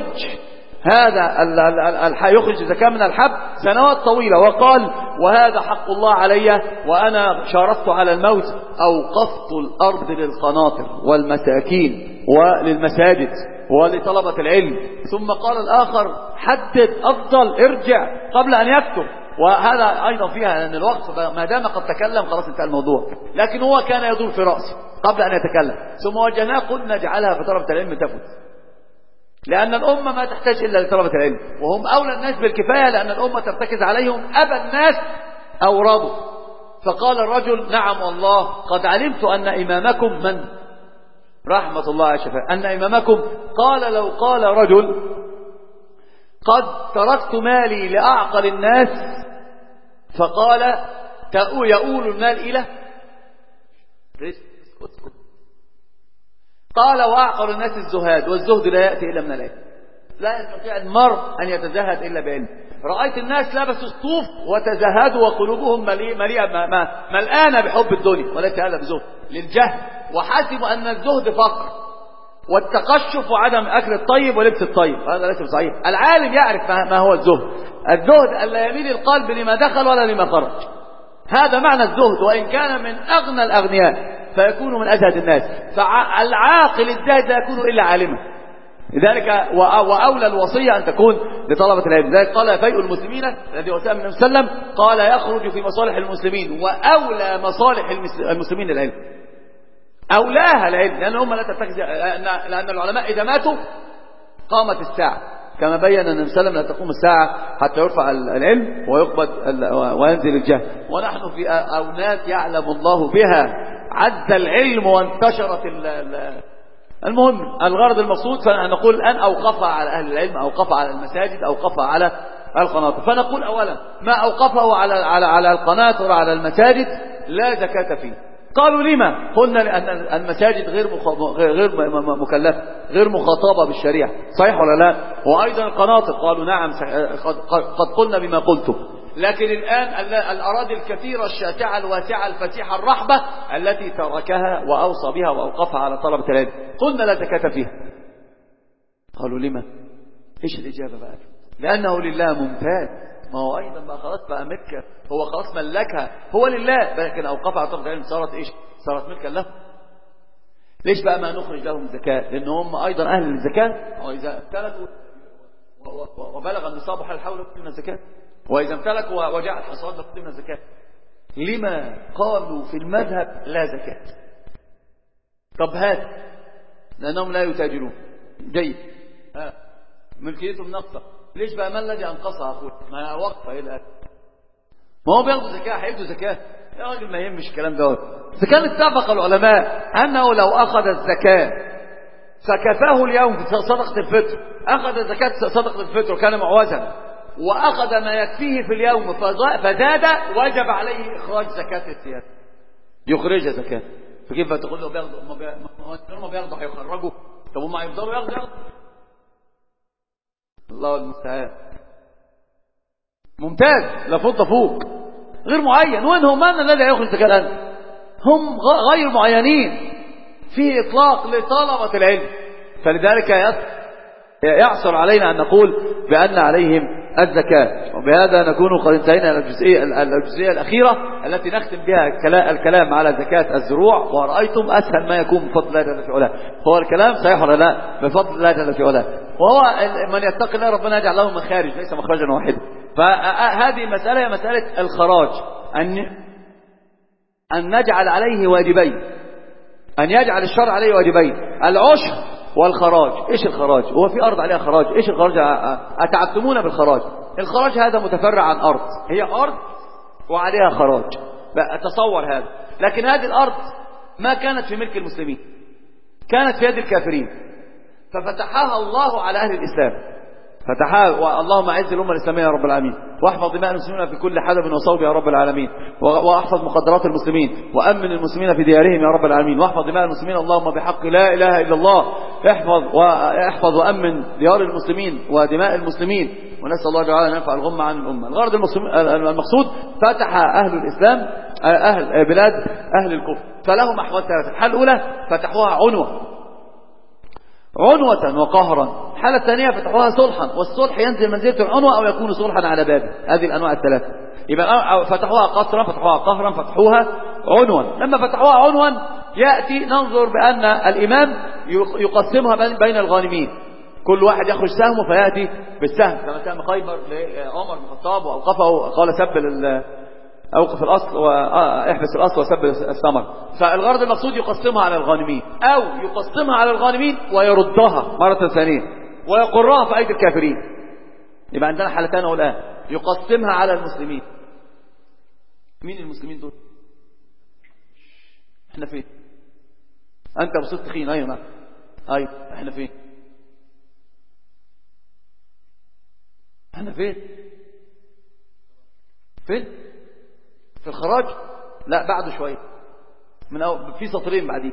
يخرج الزكاة من الحب سنوات طويلة، وقال وهذا حق الله علي وأنا شارفت على الموت، أوقفت الأرض للقناطر والمساكين وللمساجد ولطلبة العلم. ثم قال الآخر حدد أفضل، ارجع قبل أن يكتب. وهذا أيضا فيها أن الوقت ما دام قد تكلم خلاص انتهى الموضوع، لكن هو كان يدور في رأسه قبل أن يتكلم. ثم وجهناه قلنا نجعلها في طلبة العلم تفوت، لأن الأمة ما تحتاج إلا لطلبة العلم، وهم أولى الناس بالكفاية، لأن الأمة ترتكز عليهم أبى الناس أو رضوا. فقال الرجل نعم والله قد علمت أن إمامكم من رحمة الله على شفاء أن إمامكم قال لو قال رجل قد تركت مالي لأعقل الناس، فقال يؤول المال إلى قال وأعقل الناس الزهاد، والزهد لا يأتي إلا من العلم. لا يستطيع المرء أن يتزهد إلا بعلم. رأيت الناس لبسوا الصوف وتزهدوا وقلوبهم مليئة ملآنة بحب الدنيا، وليس هذا بزهد، للجهل، وحسبوا أن الزهد فقر والتقشف وعدم أكل الطيب ولبس الطيب، وهذا ليس بصحيح. العالم يعرف ما هو الزهد. الزهد ألا يميل القلب لما دخل ولا لما خرج، هذا معنى الزهد، وإن كان من أغنى الأغنياء فيكون من أزهد الناس. فالعاقل الزاهد لا يكون إلا عالما. لذلك وأولى الوصية أن تكون لطلبة العلم. لذلك قال فيء المسلمين الذي وسأل النبي صلى الله عليه وسلم قال يخرج في مصالح المسلمين، وأولى مصالح المسلمين العلم. أولاها العلم، لأن هم لا تتخذ، لأن العلماء إذا ماتوا قامت الساعة، كما بين النبي صلى الله عليه وسلم لا تقوم الساعة حتى يرفع العلم ويقبض وينزل الجهل، ونحن في أونات يعلم الله بها عز العلم وانتشرت المهم الغرض المقصود. فنقول الآن أوقفها على أهل العلم، أوقفها على المساجد، أوقفها على القناطر. فنقول أولا ما أوقفه على القناطر على المساجد لا زكاة فيه. قالوا لما؟ قلنا لأن المساجد غير مكلفة، غير مخاطبة بالشريعة، صحيح ولا لا؟ وأيضا القناطر قالوا نعم قد قلنا بما قلتم. لكن الآن الأراضي الكثيرة الشاسعة الواسعة الفسيحة الرحبة التي تركها وأوصى بها وأوقفها على طلبة العلم قلنا لا زكاة فيها. قالوا لما؟ إيش الإجابة بقى؟ لأنه لله ممتاز. ما هو أيضا بقى خلاص بقى ملكة، هو خلاص ملكها، هو لله، لكن أوقفها على طلبة العلم صارت إيش؟ صارت ملكا له. ليش بقى ما نخرج لهم زكاة؟ لأن هم أيضا أهل الزكاة، وإذا امتلكوا وبلغ النصاب حال الحول يأخذ من الزكاة، وإذا امتلكوا وجاء الحصاد يأخذ من الزكاة. لما قالوا في المذهب لا زكاة؟ طب هات، لأنهم لا يتاجرون. جيد، ملكيتهم نقصة. ليش بقى؟ ما الذي أنقصها أخوه؟ ما وقفة إلى الآن، ما هو بياخدوا زكاة، هيبدوا زكاة يا راجل، ما يهمش الكلام دوت. إذا كان اتفق العلماء أنه لو أخذ الزكاة فكفاه اليوم في صدقة الفطر، أخذ زكاة صدقة الفطر كان معوزا وأخذ ما يكفيه في اليوم فزاد، وجب عليه إخراج زكاة الثياب، يخرجها زكاة. فكيف تقول له بياخدوا ما بياخدوا هيخرجوا؟ طب هم هيفضلوا ياخدوا؟ الله المستعان. ممتاز، لفوق فوق، غير معين. وين هم؟ من الذي يخرج زكاة الآن؟ هم غير معينين، فيه إطلاق لطلبة العلم. فلذلك يعصر علينا أن نقول بأن عليهم الزكاة. وبهذا نكون قد انتهينا الجزئية الأخيرة التي نختم بها الكلام على زكاة الزروع. ورأيتم أسهل ما يكون بفضل الله جل في علاه. هو الكلام صحيح ولا لا؟ بفضل الله جل في علاه. وهو من يتقي الله ربنا يجعل له مخارج، ليس مخرجا واحدا. فهذه مسألة هي مسألة الخراج، أن نجعل عليه واجبين، أن يجعل الشرع عليه واجبين، العشر والخراج. إيش الخراج؟ هو في أرض عليها خراج؟ إيش الخراج؟ أتعبتمون بالخراج؟ الخراج هذا متفرع عن أرض، هي أرض وعليها خراج. تصور هذا. لكن هذه الأرض ما كانت في ملك المسلمين، كانت في يد الكافرين، ففتحها الله على أهل الإسلام، فتحها. اللهم اعز الأمة الإسلامية يا رب العالمين، واحفظ دماء المسلمين في كل حدب وصوب يا رب العالمين، واحفظ مقدرات المسلمين، وأمن المسلمين في ديارهم يا رب العالمين، واحفظ دماء المسلمين اللهم بحق لا إله إلا الله. احفظ وأمن ديار المسلمين ودماء المسلمين، ونسأل الله تعالى أن يرفع الغمة عن الأمة. الغرض المقصود فتح أهل الإسلام أهل بلاد أهل الكفر، فلهم أحوال ثلاثة. الحالة الأولى فتحوها عنوة وقهرا. الحالة الثانية فتحوها صلحا، والصلح ينزل منزلة العنوة أو يكون صلحا على بابه. هذه الأنواع الثلاثة. يبقى فتحوها قصرا، فتحوها قهرا، فتحوها عنوا. لما فتحوها عنوا يأتي ننظر بأن الإمام يقسمها بين الغانمين، كل واحد يخرج سهمه فيأتي بالسهم، كما كان خيبر لعمر بن الخطاب وأوقفه قال أوقف الأصل واحبس الأصل وسب الثمر. فالغرض المقصود يقسمها على الغانمين، أو يقسمها على الغانمين ويردها مرة ثانية ويقرها في أيدي الكافرين. يبقى عندنا حالتان أهو الآن، يقسمها على المسلمين. مين المسلمين دول؟ احنا فين؟ أنت بصوت تخين. أيوة نعم، أيوة احنا فين؟ احنا فين؟ في الخراج؟ لا، بعده شوية، في سطرين بعدين.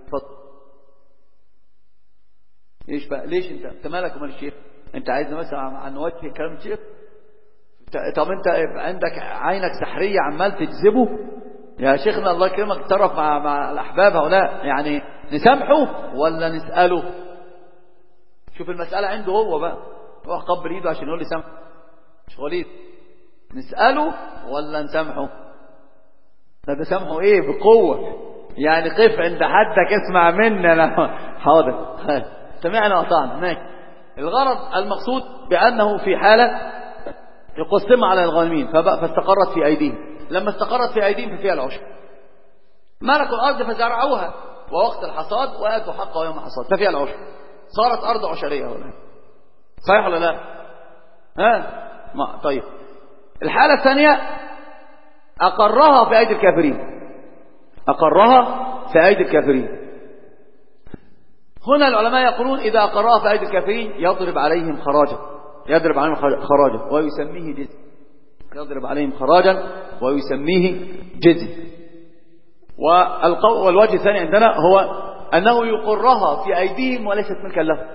ايش بقى؟ ليش انت مالك ومال الشيخ؟ انت عايزنا مثلا عن وجه كلام الشيخ؟ طب انت عندك عينك سحرية عمال تجذبه يا شيخنا، الله يكرمك، تترف مع الأحباب هؤلاء، يعني نسامحه ولا نسأله؟ شوف المسألة عنده هو بقى، هو قبل ايده عشان يقول لي سامحه، مش وليد. نسأله ولا نسامحه؟ ده سامحه ايه؟ بقوة، يعني قف عند حدك اسمع مننا. حاضر، سمعنا وأطعنا، ماشي. الغرض المقصود بأنه في حالة يقسم على الغانمين فاستقرت في أيديهم. لما استقرت في أيديهم ففيها العشر. ملكوا الأرض فزرعوها ووقت الحصاد وآتوا حقه يوم الحصاد، ففيها العشر، صارت أرض عشرية ولا صحيح ولا لا؟ ما طيب. الحالة الثانية أقرها في أيدي الكافرين، أقرها في أيدي الكافرين. هنا العلماء يقولون إذا أقرها في أيدي الكافرين يضرب عليهم خراجا، يضرب عليهم خراجا ويسميه جزية، يضرب عليهم خراجا ويسميه جزية. والوجه الثاني عندنا هو أنه يقرها في أيديهم وليست ملكا لهم،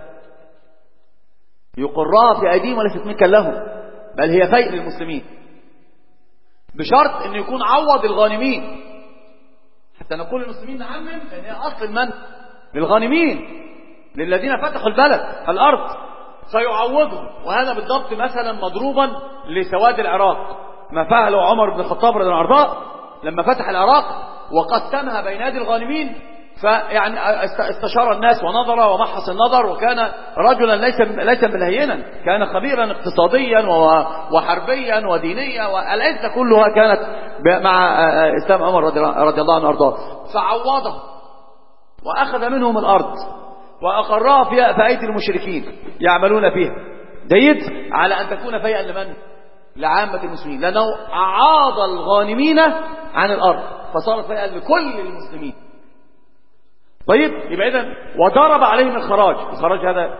يقرها في أيديهم وليست ملكا لهم، بل هي فيء للمسلمين، بشرط أن يكون عوض الغانمين، حتى نقول للمسلمين نعمم، لأن هي أصل المن للغانمين، للذين فتحوا البلد الأرض سيعوضهم. وهذا بالضبط مثلا مضروبا لسواد العراق، ما فعله عمر بن الخطاب رضي الله عنه لما فتح العراق وقسمها بين يدي الغانمين، فيعني استشار الناس ونظر ومحص النظر، وكان رجلا ليس ملهينا، كان خبيرا اقتصاديا وحربيا ودينيا، والعزة كلها كانت مع اسلام عمر رضي الله عنه وارضاه، فعوضه واخذ منهم الارض واقرها في ايدي المشركين يعملون فيها، جيد، على ان تكون فيئا لمن؟ لعامة المسلمين، لانه اعاض الغانمين عن الارض فصارت فيئا لكل المسلمين. طيب، يبقى اذا وضرب عليهم الخراج، الخراج هذا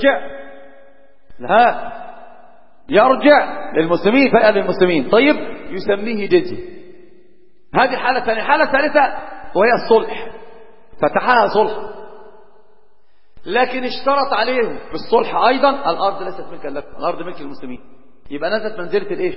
يرجع للمسلمين، فيئا للمسلمين. طيب، يسميه جزية. هذه الحالة الثانية. الحالة الثالثة وهي الصلح، فتحها صلح، لكن اشترط عليهم بالصلح ايضا الارض ليست ملكا لكم، الارض ملك المسلمين، يبقى نزلت منزلة الايش؟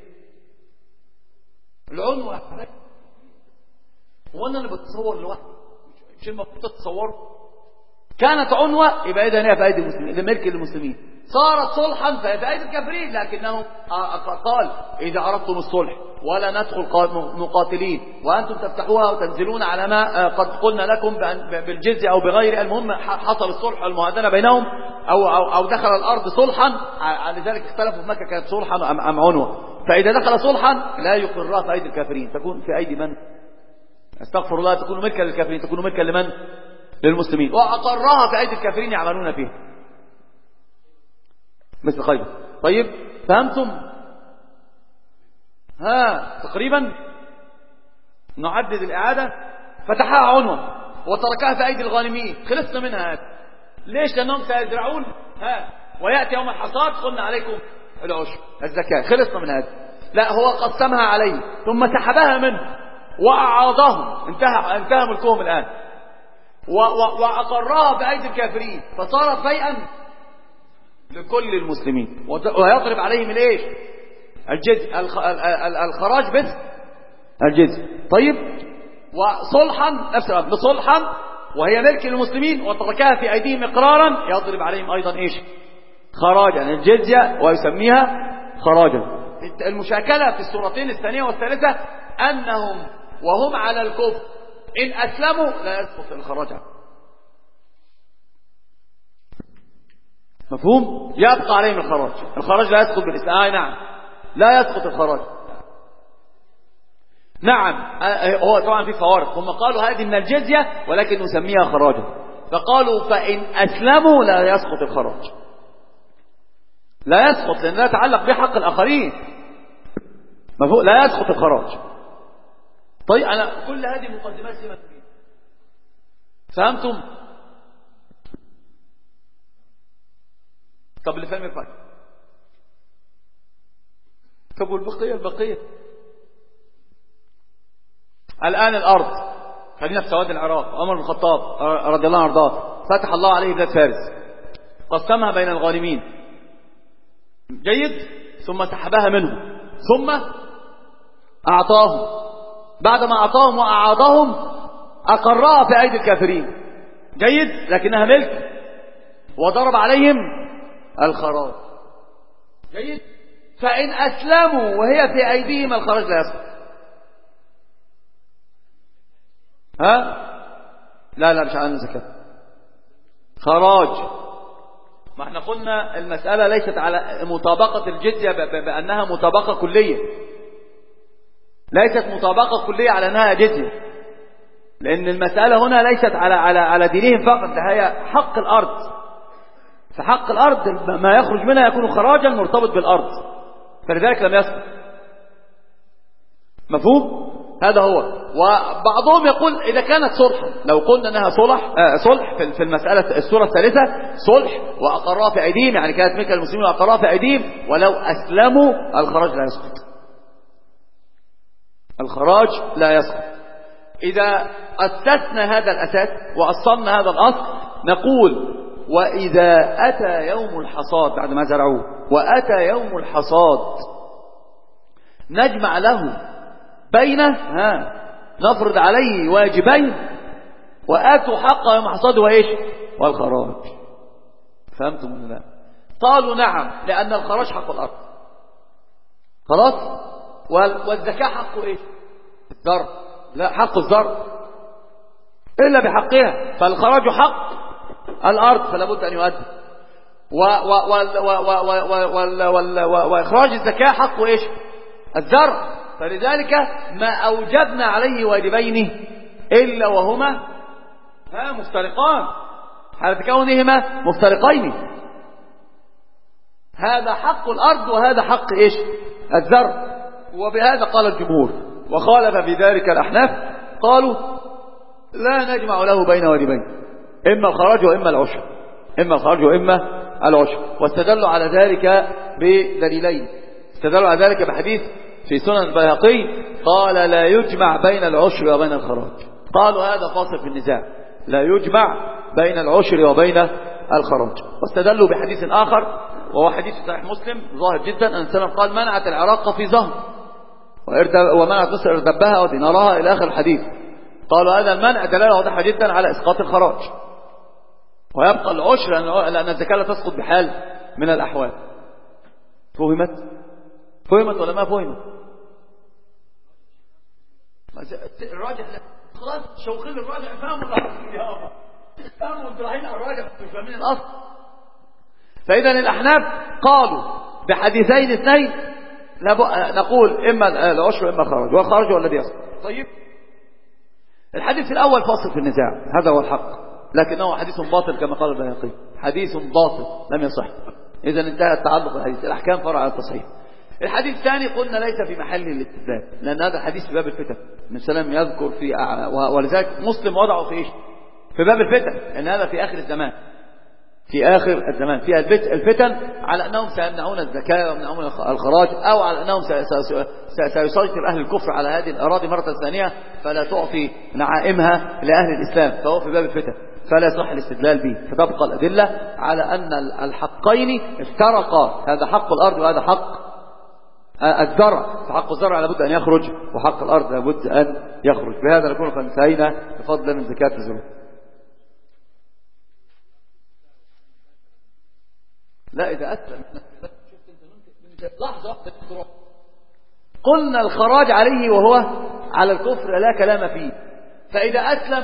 العنوة. هو انا اللي بتصور لوحدي، مش المفروض تتصور؟ كانت عنوة، يبقى اذا هي في ايدي المسلمين، لملك المسلمين. صارت صلحا فهي في ايدي الكافرين، لكنه قال اذا اردتم الصلح ولا ندخل مقاتلين وانتم تفتحوها وتنزلون على ما قد قلنا لكم بالجزية او بغير، المهم حصل الصلح والمهادنة بينهم، او دخل الارض صلحا، لذلك اختلفوا في مكة كانت صلحا ام عنوة. فاذا دخل صلحا لا يقرها في ايدي الكافرين، تكون في ايدي من؟ استغفر الله، تكون ملكا للكافرين، تكون ملكا لمن؟ للمسلمين. واقرها في ايدي الكافرين يعملون فيها مثل خيبر. طيب، فهمتم؟ تقريبا نعدد الإعادة. فتحها عنوة وتركها في أيدي الغانمين، خلصنا منها. ليش؟ لأنهم سيزرعون ويأتي يوم الحصاد قلنا عليكم العشر الزكاة، خلصنا من هذا. لا، هو قسمها عليه ثم سحبها منه وأعاضهم، انتهى ملكهم الآن، وأقرها في أيدي الكافرين، فصارت فيئا لكل المسلمين، ويضرب عليهم الايش؟ الجزء، الخراج بس الجزء. طيب، وصلحا نفس الامر، لصلحا وهي ملك للمسلمين وتركها في ايديهم اقرارا، يضرب عليهم ايضا ايش؟ خراجا، الجزية، ويسميها خراجا. المشاكلة في السورتين الثانية والثالثة انهم وهم على الكفر ان اسلموا لا يسقط الخراج. مفهوم؟ يبقى عليهم الخراج، الخراج لا يسقط بالإسلام. نعم، لا يسقط الخراج. نعم، هو طبعا في فوارق، هم قالوا هذه من الجزية ولكن نسميها خراجا، فقالوا فإن أسلموا لا يسقط الخراج، لا يسقط، لأن لا يتعلق بحق الآخرين. مفهوم؟ لا يسقط الخراج. طيب، أنا كل هذه مقدمات لما تريد، فهمتم؟ طب اللي فهم يفهم. طب والبقية الآن الأرض، خلينا في سواد العراق. عمر بن الخطاب رضي الله عنه وارضاه فتح الله عليه بلاد فارس، قسمها بين الغانمين، جيد، ثم سحبها منهم، ثم أعطاهم، بعدما أعطاهم وأعاضهم أقرها في أيدي الكافرين، جيد، لكنها ملك، وضرب عليهم الخراج، جيد. فإن أسلموا وهي في أيديهم الخراج لا يسقط. لا مش عن زكاة، خراج. ما احنا قلنا المسألة ليست على مطابقة الجزية بأنها مطابقة كلية، ليست مطابقة كلية على أنها جزية، لأن المسألة هنا ليست على دينهم فقط، ده هي حق الأرض. فحق الأرض ما يخرج منها يكون خراجا مرتبط بالأرض، فلذلك لم يسقط. مفهوم؟ هذا هو. وبعضهم يقول إذا كانت صلحا، لو قلنا أنها صلح في المسألة السورة الثالثة صلح وأقرها في أيديهم، يعني كانت ملك المسلمين وأقرها في أيديهم، ولو أسلموا الخراج لا يسقط. الخراج لا يسقط. إذا أسسنا هذا الأساس وأصلنا هذا الأصل نقول وإذا أتى يوم الحصاد بعد ما زرعوه، وأتى يوم الحصاد نجمع له بينه نفرض عليه واجبين، وآتوا حق يوم حصاده وإيش والخراج. فهمتم ولا لا؟ قالوا نعم، لأن الخراج حق الأرض خلاص، والزكاة حقه إيش الزرع، لا حق الزرع إلا بحقها، فالخراج حق الأرض فلا بد أن يؤدى، وإخراج الزكاة حقه إيش الزرع، فلذلك ما أوجبنا عليه واجبين إلا وهما مفترقان، حالة كونهما مفترقين. هذا حق الأرض وهذا حق إيش الزرع. وبهذا قال الجمهور، وخالف في ذلك الأحناف، قالوا لا نجمع له بين واجبين، إما الخراج وإما العشر، إما الخراج وإما العشر. واستدلوا على ذلك بدليلين. استدلوا على ذلك بحديث في سنن البيهقي قال لا يجمع بين العشر وبين الخراج. قالوا هذا فاصل في النزاع، لا يجمع بين العشر وبين الخراج. واستدلوا بحديث آخر وهو حديث صحيح مسلم ظاهر جدا، أن سلم قال منعت العراق في زهر ومنعت مصر اردبها ودينارها إلى آخر الحديث. قالوا هذا المنع دلالة واضحة جدا على إسقاط الخراج، ويبقى العشر لأن الزكاة لا تسقط بحال من الأحوال. فهمت ولا ما فهمت؟ الراجع خلاص شوقين الراجع فهموا انتوا رايحين على الراجع مش فاهمين الأصل. فإذا الأحناف قالوا بحديثين اثنين نقول إما العشر وإما الخراج، والخراج هو الذي يسقط. طيب الحديث الأول فاصل في النزاع، هذا هو الحق، لكنه حديث باطل كما قال البيهقي، حديث باطل لم يصح. إذا انتهى التعلق بالحديث، الأحكام فرع على التصحيح. الحديث الثاني قلنا ليس في محل الاستدلال، لأن هذا الحديث في باب الفتن، ابن سلام يذكر في ولذلك مسلم وضعه في إيش في باب الفتن، لأن هذا في آخر الزمان، في آخر الزمان فيها الفتن على أنهم سيمنعون الزكاة ويمنعون الخراج، أو على أنهم سيسيطر أهل الكفر على هذه الأراضي مرة ثانية فلا تعطي نعائمها لأهل الإسلام، فهو في باب الفتن فلا يصح الاستدلال به. فتبقى الأدلة على أن الحقين افترقا، هذا حق الأرض وهذا حق الزرع، فحق الزرع لابد أن يخرج وحق الأرض لابد أن يخرج. بهذا نكون قد انتهينا بفضل من زكاة الزروع. لا إذا أسلم لحظة قلنا الخراج عليه وهو على الكفر لا كلام فيه، فإذا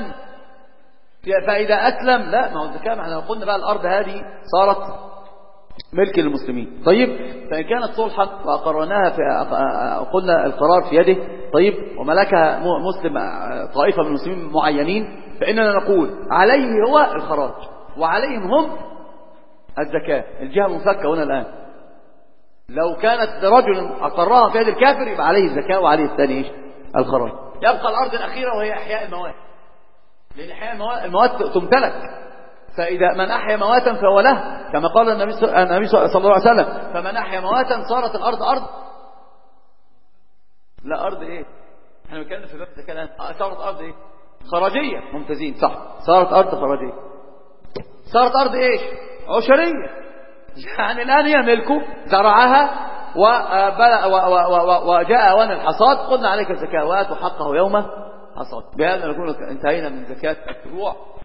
أسلم لا، ما هو الزكاة، ما احنا قلنا بقى الأرض هذه صارت ملك للمسلمين. طيب فإن كانت صلحا وأقرناها قلنا القرار في يده، طيب وملكها مسلم طائفة من المسلمين معينين، فإننا نقول عليه هو الخراج وعليهم هم الزكاة. الجهة منفكة هنا الآن، لو كانت رجل أقرها في يد الكافر يبقى عليه الزكاة وعليه الثاني إيش الخراج. يبقى الأرض الأخيرة وهي إحياء المواد، لأن إحياء المواد تمتلك، فإذا من أحيا مواتا فهو له، كما قال النبي صلى الله عليه وسلم فمن أحيا مواتا صارت الأرض أرض، لا أرض إيه، احنا بنتكلم في باب الزكاة الآن، صارت أرض إيه خراجية. ممتازين صح، صارت أرض خراجية، صارت أرض إيش عشرية، يعني الآن هي ملكه زرعها وجاء أوان الحصاد قلنا عليك الزكاة وآتوا حقه يوم حصاد. بهذا نكون انتهينا من زكاة الزروع.